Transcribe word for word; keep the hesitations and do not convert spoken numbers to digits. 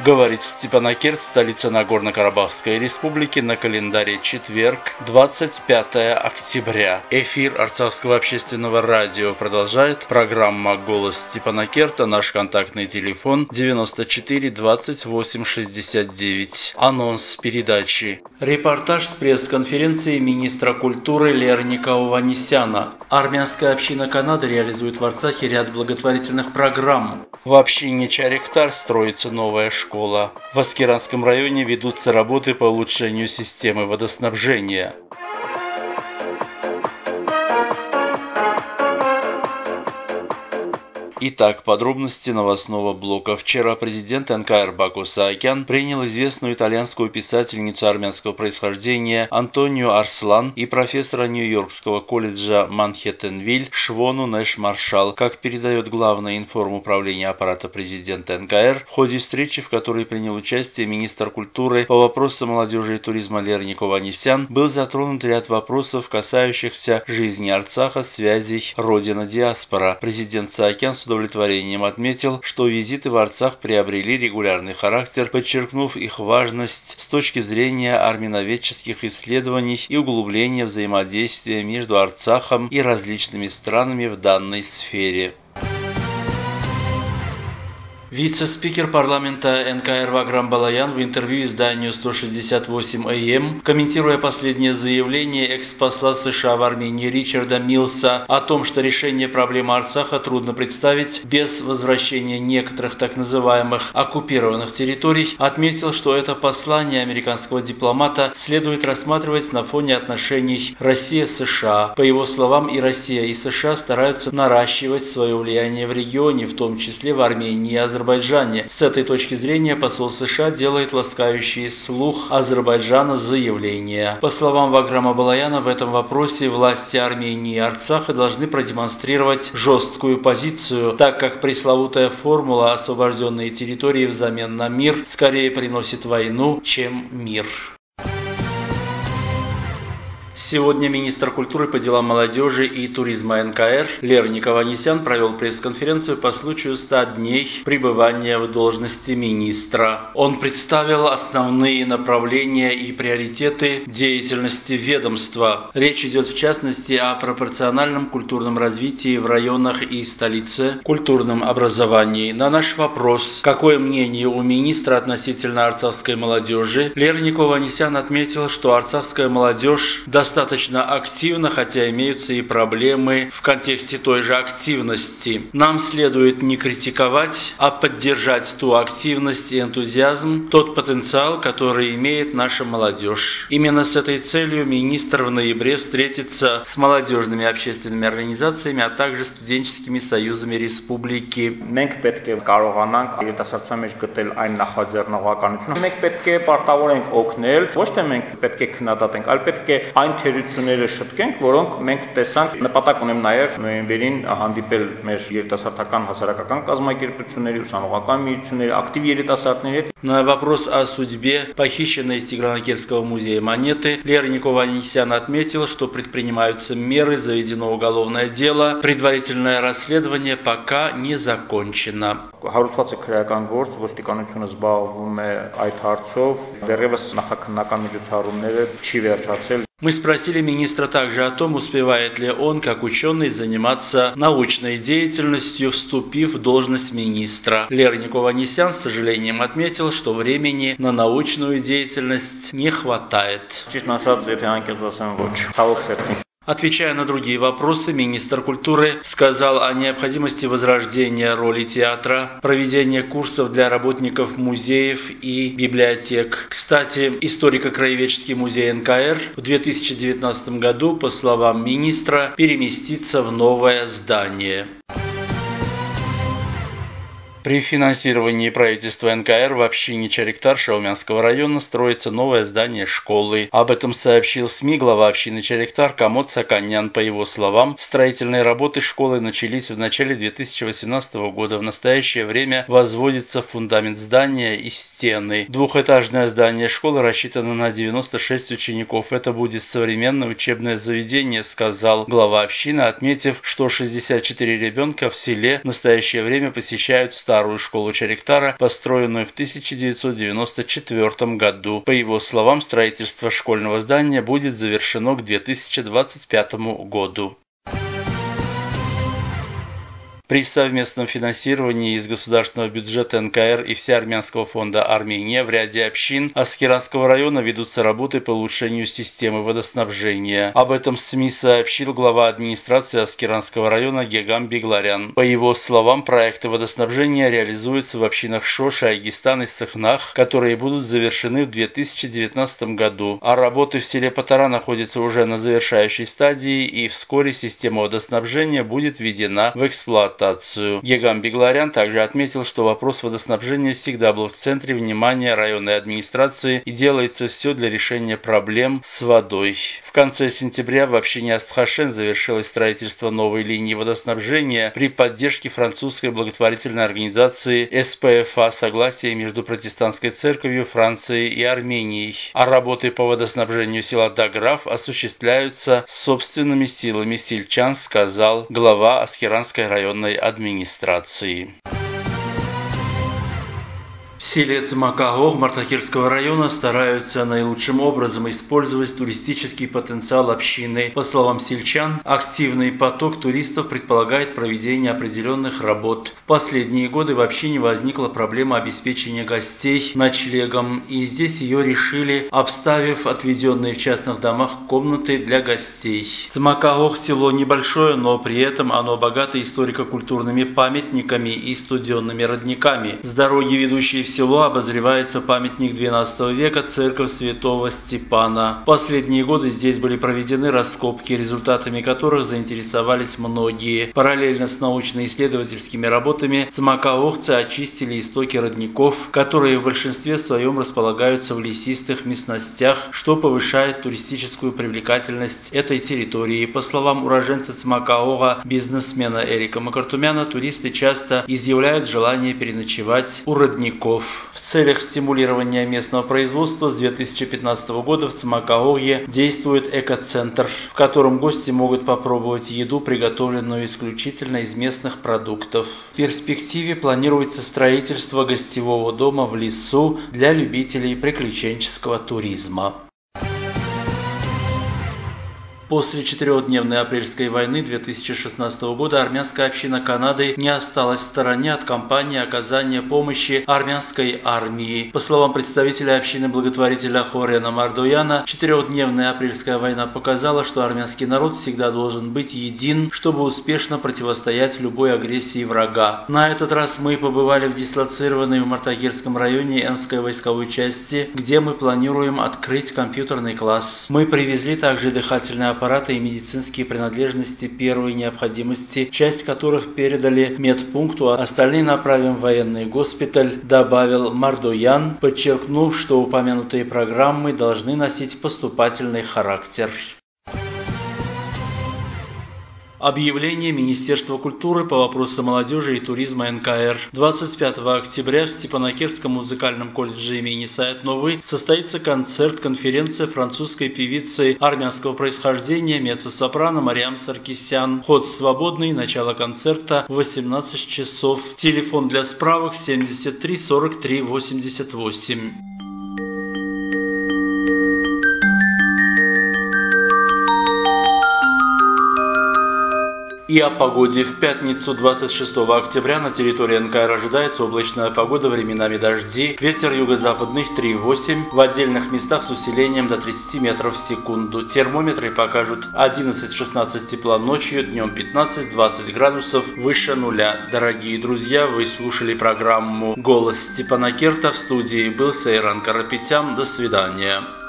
Говорит Степанакерт, столица Нагорно-Карабахской республики, на календаре четверг, двадцать пятое октября. Эфир Арцахского общественного радио продолжает программа «Голос Степанакерта». Наш контактный телефон девяносто четыре двадцать восемь шестьдесят девять. Анонс передачи. Репортаж с пресс-конференции министра культуры Лерника Ованесяна. Армянская община Канады реализует в Арцахе ряд благотворительных программ. В общине Чаректар строится новая школа. В Аскеранском районе ведутся работы по улучшению системы водоснабжения. Итак, подробности новостного блока. Вчера президент эн ка эр Баку Саакян принял известную итальянскую писательницу армянского происхождения Антонио Арслан и профессора Нью-Йоркского колледжа Манхэттенвиль Швону Нэш Маршал, как передает главное информуправление аппарата президента эн ка эр. В ходе встречи, в которой принял участие министр культуры по вопросам молодежи и туризма Лерник Ованесян, был затронут ряд вопросов, касающихся жизни Арцаха, связей родина-диаспора. Президент Саакян с удовлетворением отметил, что визиты в Арцах приобрели регулярный характер, подчеркнув их важность с точки зрения армяноведческих исследований и углубления взаимодействия между Арцахом и различными странами в данной сфере. Вице-спикер парламента эн ка эр Ваграм Балаян в интервью изданию сто шестьдесят восемь эй эм, комментируя последнее заявление экс-посла США в Армении Ричарда Милса о том, что решение проблемы Арцаха трудно представить без возвращения некоторых так называемых оккупированных территорий, отметил, что это послание американского дипломата следует рассматривать на фоне отношений Россия-США. По его словам, и Россия, и США стараются наращивать свое влияние в регионе, в том числе в Армении и Азербайджане. Азербайджане. С этой точки зрения посол США делает ласкающий слух Азербайджана заявления. По словам Ваграма Балаяна, в этом вопросе власти Армении и Арцаха должны продемонстрировать жесткую позицию, так как пресловутая формула «освобожденные территории взамен на мир» скорее приносит войну, чем мир. Сегодня министр культуры по делам молодежи и туризма эн ка эр Лерник Ованесян провел пресс-конференцию по случаю ста дней пребывания в должности министра. Он представил основные направления и приоритеты деятельности ведомства. Речь идет в частности о пропорциональном культурном развитии в районах и столице, культурном образовании. На наш вопрос, какое мнение у министра относительно арцахской молодежи, Лерник Ованесян отметил, что арцахская молодежь достаточно достаточно активно, хотя имеются и проблемы в контексте той же активности. Нам следует не критиковать, а поддержать ту активность и энтузиазм, тот потенциал, который имеет наша молодежь. Именно с этой целью министр в ноябре встретится с молодежными общественными организациями, а также студенческими союзами республики. Մենք պետք է կարողանանք երիտասարդության մեջ գտել այն նախաձեռնողականությունը։ Մենք պետք է պարտավոր ենք օգնել, ոչ թե մենք պետք է քննադատենք, այլ պետք է այն թերությունները շտկենք, որոնք մենք տեսանք, նպատակ ունեմ նաև նոյեմբերին հանդիպել մեր երիտասարդական հասարակական կազմակերպությունների, ուսանողական միությունների, ակտիվ երիտասարդների հետ։ На вопрос о судьбе похищенной из Тигранакерского музея монеты Лерник Ованесян отметил, что предпринимаются меры, заведено уголовное дело, предварительное расследование пока не закончено. Հարուցված է քրեական գործ, ոստիկանությունը զբաղվում է այդ հարցով, դեռևս նախաքննական միջոցառումները չի վերջացել։ Мы спросили министра также о том, успевает ли он, как ученый, заниматься научной деятельностью, вступив в должность министра. Лерник Ованесян с сожалением отметил, что времени на научную деятельность не хватает. Отвечая на другие вопросы, министр культуры сказал о необходимости возрождения роли театра, проведения курсов для работников музеев и библиотек. Кстати, историко-краеведческий музей эн ка эр в две тысячи девятнадцатом году, по словам министра, переместится в новое здание. При финансировании правительства эн ка эр в общине Чаректар Шаумянского района строится новое здание школы. Об этом сообщил СМИ глава общины Чаректар Камот Саканян. По его словам, строительные работы школы начались в начале две тысячи восемнадцатого года. В настоящее время возводится фундамент здания и стены. Двухэтажное здание школы рассчитано на девяносто шесть учеников. Это будет современное учебное заведение, сказал глава общины, отметив, что шестьдесят четыре ребенка в селе в настоящее время посещают старшие старую школу Чаректара, построенную в тысяча девятьсот девяносто четвёртом году. По его словам, строительство школьного здания будет завершено к две тысячи двадцать пятому году. При совместном финансировании из государственного бюджета эн ка эр и Всеармянского фонда Армения в ряде общин Аскеранского района ведутся работы по улучшению системы водоснабжения. Об этом СМИ сообщил глава администрации Аскеранского района Гегам Бегларян. По его словам, проекты водоснабжения реализуются в общинах Шош, Айгистан и Сыхнах, которые будут завершены в две тысячи девятнадцатом году. А работы в селе Патара находятся уже на завершающей стадии, и вскоре система водоснабжения будет введена в эксплуатацию. Гегам Бегларян также отметил, что вопрос водоснабжения всегда был в центре внимания районной администрации и делается все для решения проблем с водой. В конце сентября в общине Астхашен завершилось строительство новой линии водоснабжения при поддержке французской благотворительной организации эс пэ эф а «Согласие между протестантской церковью Франции и Арменией». А работы по водоснабжению села Даграф осуществляются собственными силами сельчан, сказал глава Аскеранской районной администрации. В селе Цмакагох Мартакирского района стараются наилучшим образом использовать туристический потенциал общины. По словам сельчан, активный поток туристов предполагает проведение определенных работ. В последние годы в общине возникла проблема обеспечения гостей ночлегом, и здесь ее решили, обставив отведенные в частных домах комнаты для гостей. Цмакагох село небольшое, но при этом оно богато историко-культурными памятниками и студенными родниками. С дороги, ведущей в село, обозревается памятник двенадцатого века, церковь святого Степана. В последние годы здесь были проведены раскопки, результатами которых заинтересовались многие. Параллельно с научно-исследовательскими работами цмакаохцы очистили истоки родников, которые в большинстве своем располагаются в лесистых местностях, что повышает туристическую привлекательность этой территории. По словам уроженца Цмакаога, бизнесмена Эрика Макартумяна, туристы часто изъявляют желание переночевать у родников. В целях стимулирования местного производства с две тысячи пятнадцатого года в Цмакаоге действует экоцентр, в котором гости могут попробовать еду, приготовленную исключительно из местных продуктов. В перспективе планируется строительство гостевого дома в лесу для любителей приключенческого туризма. После четырехдневной апрельской войны две тысячи шестнадцатого года армянская община Канады не осталась в стороне от кампании оказания помощи армянской армии. По словам представителя общины благотворителя Хорена Мардояна, четырехдневная апрельская война показала, что армянский народ всегда должен быть един, чтобы успешно противостоять любой агрессии врага. На этот раз мы побывали в дислоцированной в Мартакирском районе Энской войсковой части, где мы планируем открыть компьютерный класс. Мы привезли также дыхательные аппараты аппараты и медицинские принадлежности первой необходимости, часть которых передали медпункту, а остальные направим в военный госпиталь, добавил Мардоян, подчеркнув, что упомянутые программы должны носить поступательный характер. Объявление Министерства культуры по вопросам молодежи и туризма эн ка эр. двадцать пятого октября в Степанакерском музыкальном колледже имени Саид Новый состоится концерт-конференция французской певицы армянского происхождения меццо-сопрано Мариам Саркисян. Вход свободный, начало концерта в восемнадцать часов. Телефон для справок семьдесят три сорок три восемьдесят восемь. И о погоде. В пятницу двадцать шестого октября на территории эн ка эр ожидается облачная погода, временами дожди, ветер юго-западный три восемь, в отдельных местах с усилением до тридцати метров в секунду. Термометры покажут одиннадцать-шестнадцать тепла ночью, днем пятнадцать-двадцать градусов выше нуля. Дорогие друзья, вы слушали программу «Голос Степанакерта». В студии был Сейран Карапетян. До свидания.